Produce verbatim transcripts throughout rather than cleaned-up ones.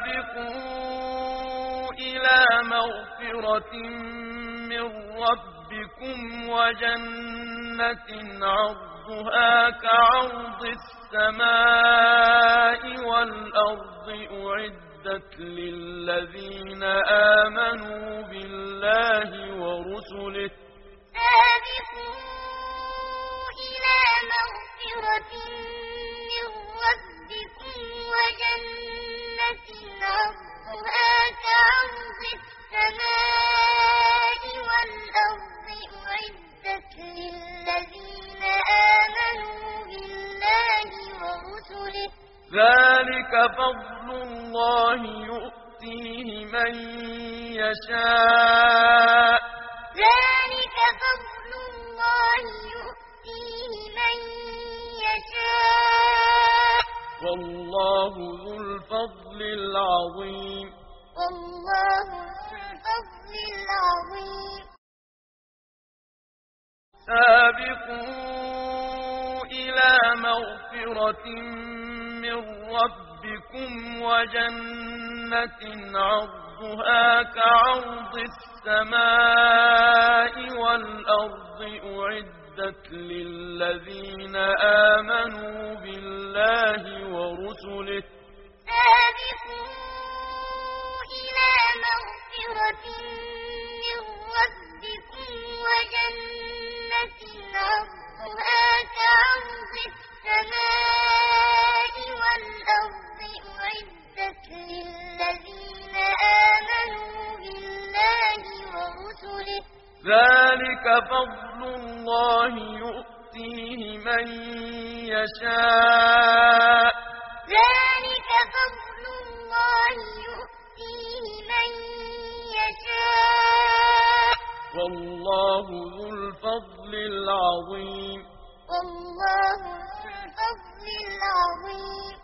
سابقوا إلى مغفرة من ربكم وجنة عرضها كعرض السماء والأرض أعدت للذين آمنوا بالله ورسله سابقوا إلى مغفرة من ربكم وجنة عرضها كعرض السماء والأرض أعدت للذين آمنوا بالله ورسله ذلك فضل الله يؤتيه من يشاء ذلك فضل الله يؤتيه من يشاء والله ذو الفضل العظيم والله ذو الفضل العظيم سابقوا إلى مغفرة من ربكم وجنة عرضها كعرض السماء والأرض أعدت للذين آمنوا بالله ورسله سابقوا إلى مغفرة من ربكم وجنة عرضها كعرض السماء والأرض أعدت للذين آمنوا بالله ورسله ذلك فضل الله يؤتيه من يشاء ذلك فضل الله يؤتيه من يشاء والله ذو الفضل العظيم والله ذو الفضل العظيم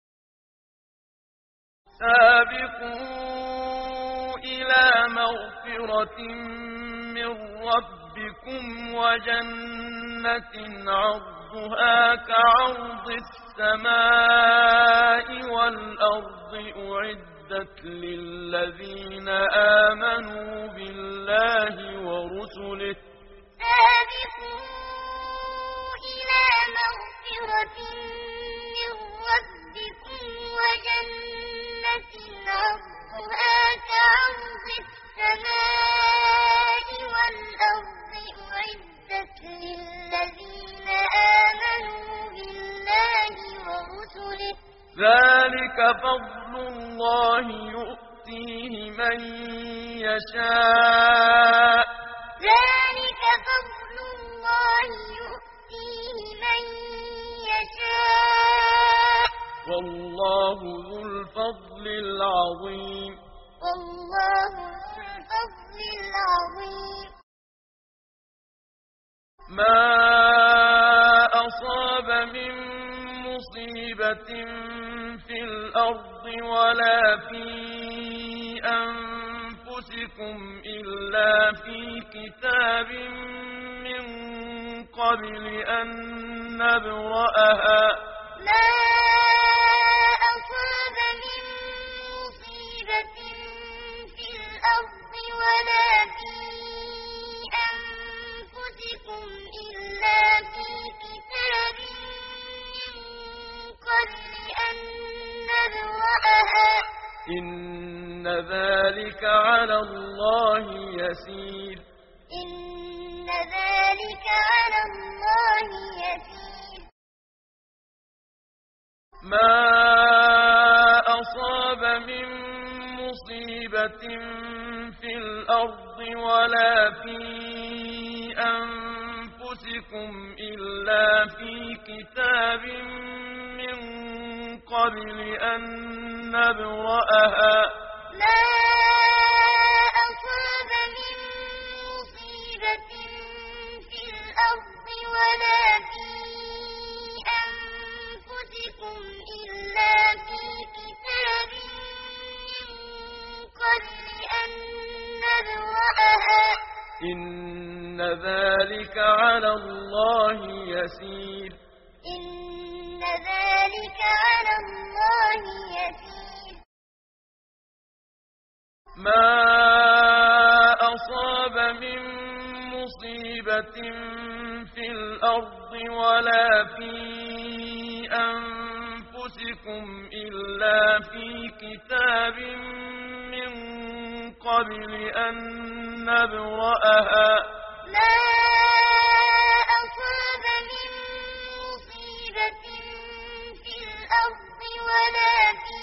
سابقوا إلى مغفرة من ربكم وجنة عرضها كعرض السماء والأرض أعدت للذين آمنوا بالله ورسله سابقوا إلى مغفرة من ربكم وجنة عرضها كعرض السماء والأرض أعدت للذين آمنوا بالله ورسله ذلك فضل الله يؤتيه من يشاء ذلك فضل الله يؤتيه من يشاء والله ذو الفضل العظيم والله ذو الفضل العظيم ما أصاب من مصيبة في الأرض ولا في أنفسكم إلا في كتاب من قبل أن نبرأها ما أصاب من مصيبة في الأرض ولا في أنفسكم إلا في كتاب من قبل أن نبرأها إن ذلك على الله يسير إن ذلك على الله يسير ما أصاب من مصيبة في الأرض ولا في أنفسكم إلا في كتاب من قبل أن نبرأها ما أصاب من مصيبة في الأرض ولا في أنفسكم إلا في كتاب من قبل أن نبرأها إن ذلك على الله يسير إن ذلك على الله يسير ما أصاب من مصيبة في الأرض ولا في أنفسكم إلا في كتاب من قبل أن نبرأها ما أصاب من مصيبة في الأرض ولا في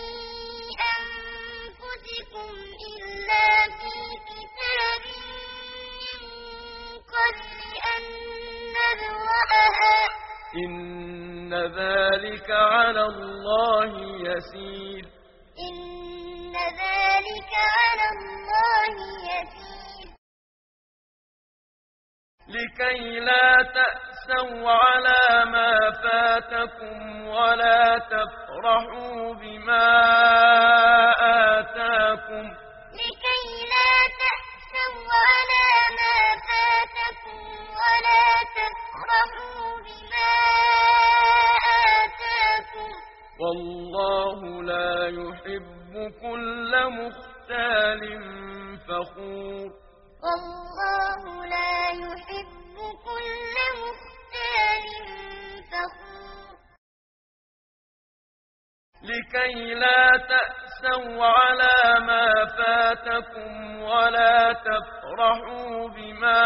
أنفسكم إلا في كتاب من قبل أن نبرأها إن ذلك على الله يسير إن ذلك على الله يسير لكي لا تأسوا على ما فاتكم ولا تفرحوا بما آتاكم لكي لا تأسوا على ما فاتكم ولا تفرحوا بما آتاكم والله لا يحب كل مختال فخور والله لا يحب كل مختال فخور لكي لا تأسوا على ما فاتكم ولا تفرحوا بما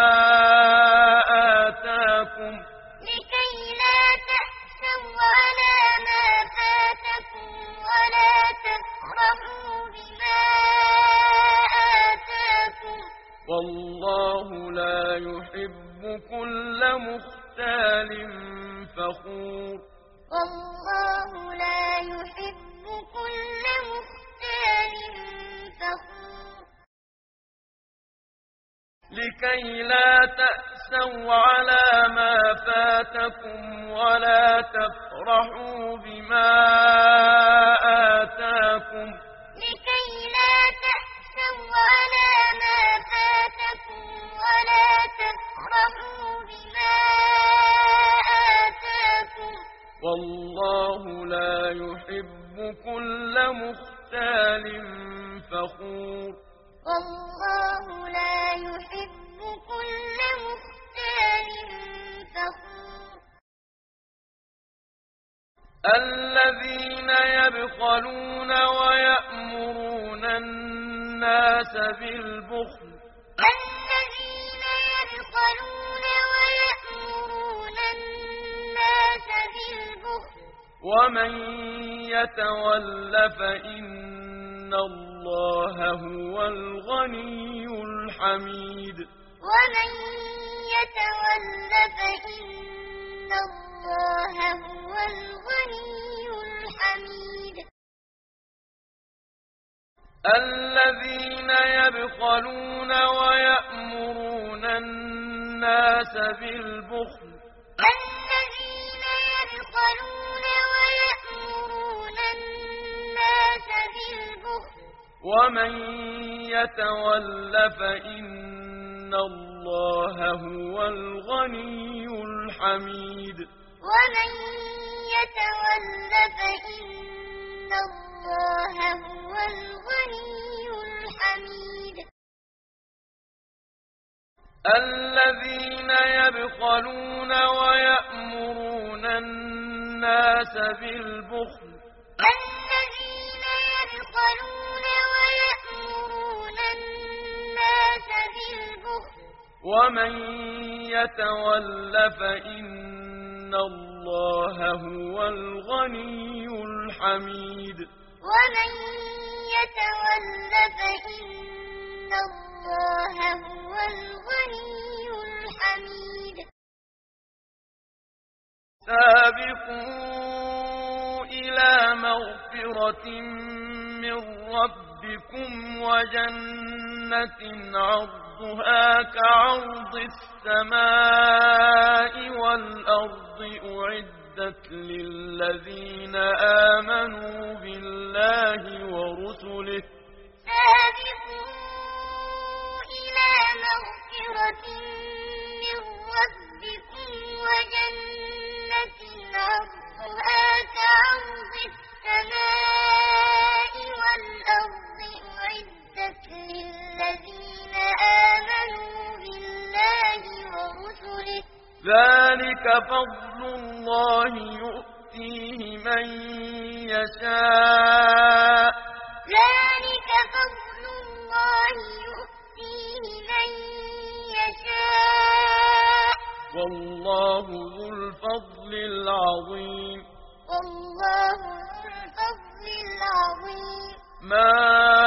آتاكم لكي لا تأسوا على ما فاتكم ولا تفرحوا بما آتاكم والله لا يحب كل مختال فخور والله لا يحب كل مختال فخور لكي لا تأسوا على ما فاتكم ولا تفرحوا بما آتاكم لكي لا تأسوا على ما فاتكم ولا تفرحوا بما آتاكم والله لا يحب كل مختال فخور والله لا يحب كل مختال فخور الذين يبخلون ويأمرون الناس بالبخل الذين يبخلون ويأمرون الناس بالبخل ومن يتول فإن الله هو الغني الحميد ومن يتول فإن الله هو الغني الحميد الذين يبخلون ويأمرون الناس بالبخل الذين يبخلون ويأمرون الناس بالبخل ومن يتول فإن الله هو الغني الحميد ومن يتول فإن الله هو الغني الحميد الذين يبخلون ويأمرون الناس بالبخل الذين يبخلون ويأمرون الناس بالبخل ومن يتول فإن الله هو الغني الحميد ومن يتول فإن الله هو الغني الحميد سابقوا إلى مغفرة من ربكم وجنة عرضها كعرض السماء والأرض أعدت للذين آمنوا بالله ورسله سابقوا إلى مغفرة من ربكم وجنة عرضها كعرض السماء والأرض أعدت ذلك فضل الله يؤتيه من يشاء ذلك فضل الله يؤتيه من يشاء والله ذو الفضل العظيم والله ذو الفضل العظيم ما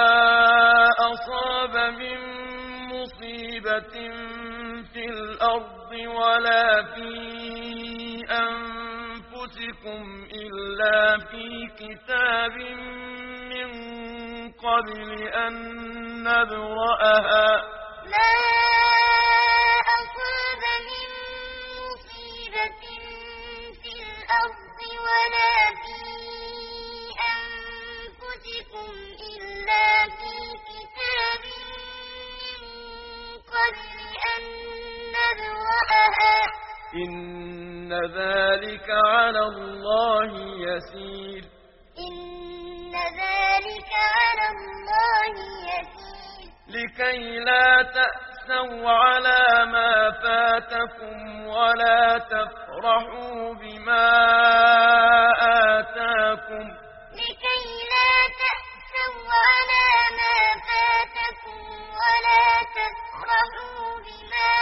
أصاب من مصيبة في الأرض ولا في أنفسكم إلا في كتاب من قبل أن نبرأها ما أصاب من مصيبة في الأرض ولا في أنفسكم إلا في كتاب من قبل أن نبرأها إن ذلك على الله يسير إن ذلك على الله يسير لكي لا تأسوا على ما فاتكم ولا تفرحوا بما آتاكم لكي لا تأسوا على ما فاتكم ولا تفرحوا بما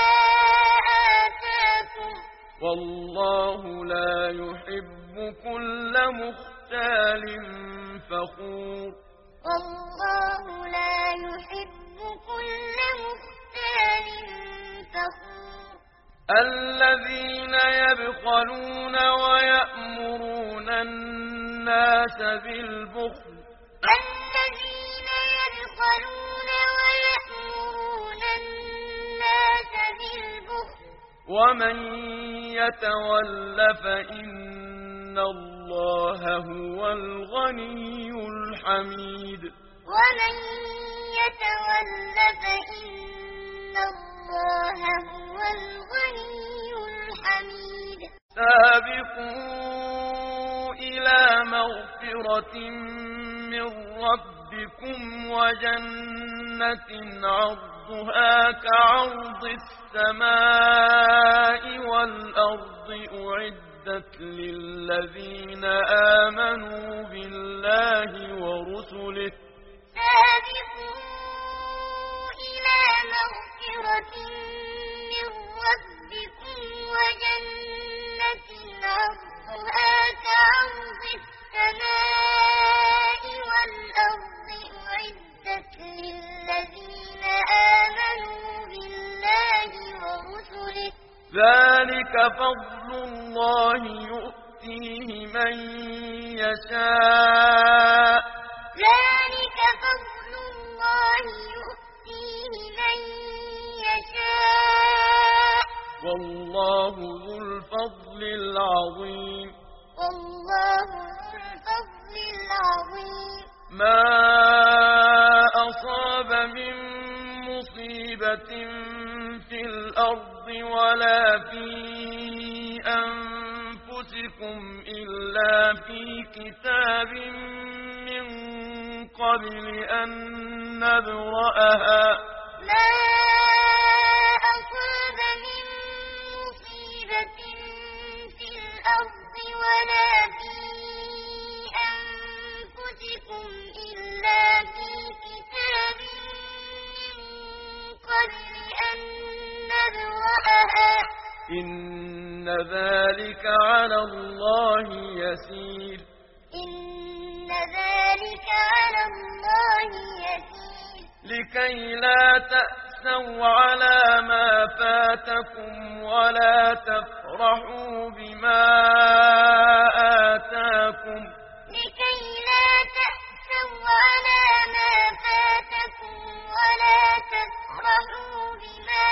آتاكم والله لا يحب كل مختال فخور والله لا يحب كل مختال فخور الذين يبخلون ويأمرون الناس بالبخل الذين يبخلون ويأمرون الناس بالبخل ومن يتول فإن الله هو الغني الحميد ومن يتول فإن الله هو الغني الحميد سابقوا إلى مغفرة من ربكم وجنة عرضها كعرض السماء والأرض أعدت للذين آمنوا بالله ورسله سابقوا إلى مغفرة من ربكم وجنة عرضها كعرض السماء والأرض أعدت للذين آمنوا بالله ورسله ذلك فضل الله يؤتيه من يشاء ذلك فضل الله يؤتيه من يشاء والله ذو الفضل العظيم والله ذو الفضل العظيم ما أصاب من مصيبة في الأرض ولا في أنفسكم إلا في كتاب من قبل أن نبرأها ما أصاب من مصيبة في الأرض ولا في أنفسكم إلا في كتاب من قبل أن نبرأها إن ذلك على الله يسير إن ذلك على الله يسير لكي لا تأسوا على ما فاتكم ولا تفرحوا بما آتاكم لكي لا تأسوا على ما فاتكم ولا تفرحوا بما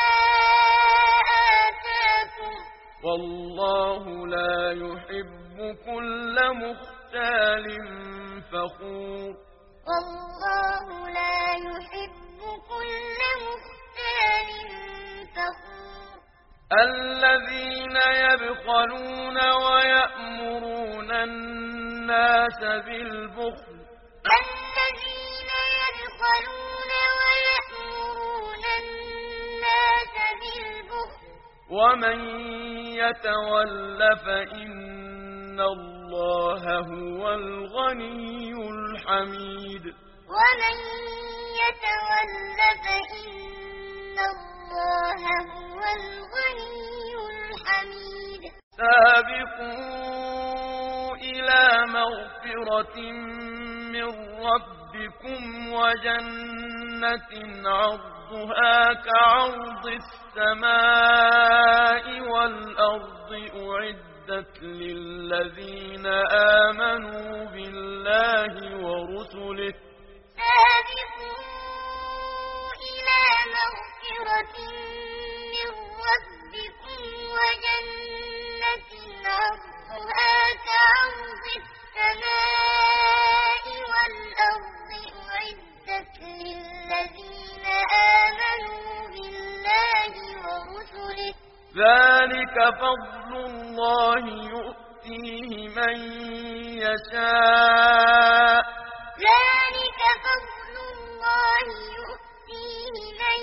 آتاكم والله لا يحب كل مختال فخور والله لا يحب كل مختال فخور الذين يبخلون ويأمرون الناس بالبخل الذين يبخلون ويأمرون الناس بالبخل ومن يتول فإن الله هو الغني الحميد ومن يتول فإن الله هو الغني الحميد سابقوا إلى مغفرة من ربكم وجنة عرضها كعرض السماء والأرض أعدت للذين آمنوا بالله ورسله سابقوا إلى مغفرة من ربكم وجنة عرضها كعرض السماء والأرض أعدت للذين آمنوا بالله ورسله ذلك فضل الله يؤتيه من يشاء ذلك فضل الله يؤتيه من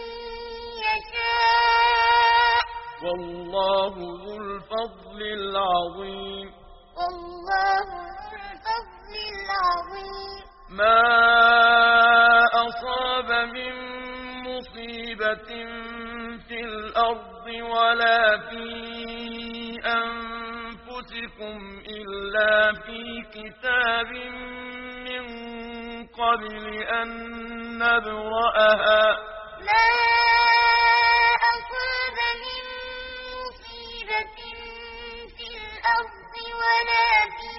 يشاء والله ذو الفضل العظيم والله ذو الفضل العظيم ما أصاب من مصيبة في الأرض ولا في أنفسكم إلا في كتاب من قبل أن نبرأها ما أصاب من مصيبة في الأرض ولا في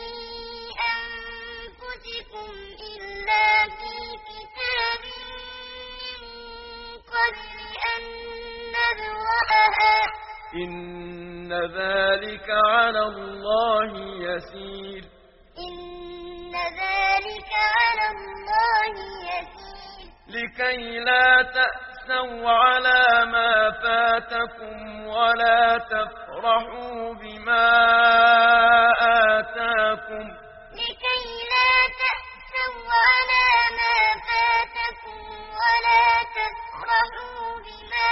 أنفسكم إلا في كتاب من قبل أن نبرأها إن ذلك على الله يسير إن ذلك على الله يسير لكي لا تأسوا على ما فاتكم ولا تفرحوا بما آتاكم لكي لا تأسوا على ما فاتكم ولا تفرحوا بما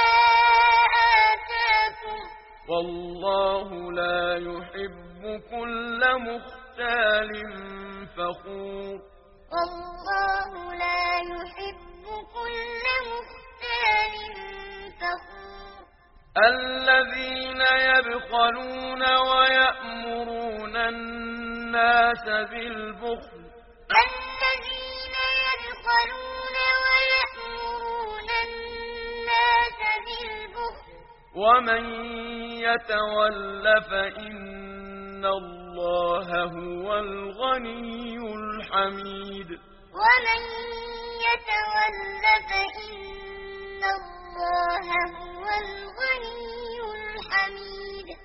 آتاكم والله لا يحب كل مختال فخور والله لا يحب كل مختال فخور الذين يبخلون ويأمرون الناس بالبخل الذين يبخلون ويأمرون الناس بالبخل ومن يتول فإن الله هو الغني الحميد ومن يتول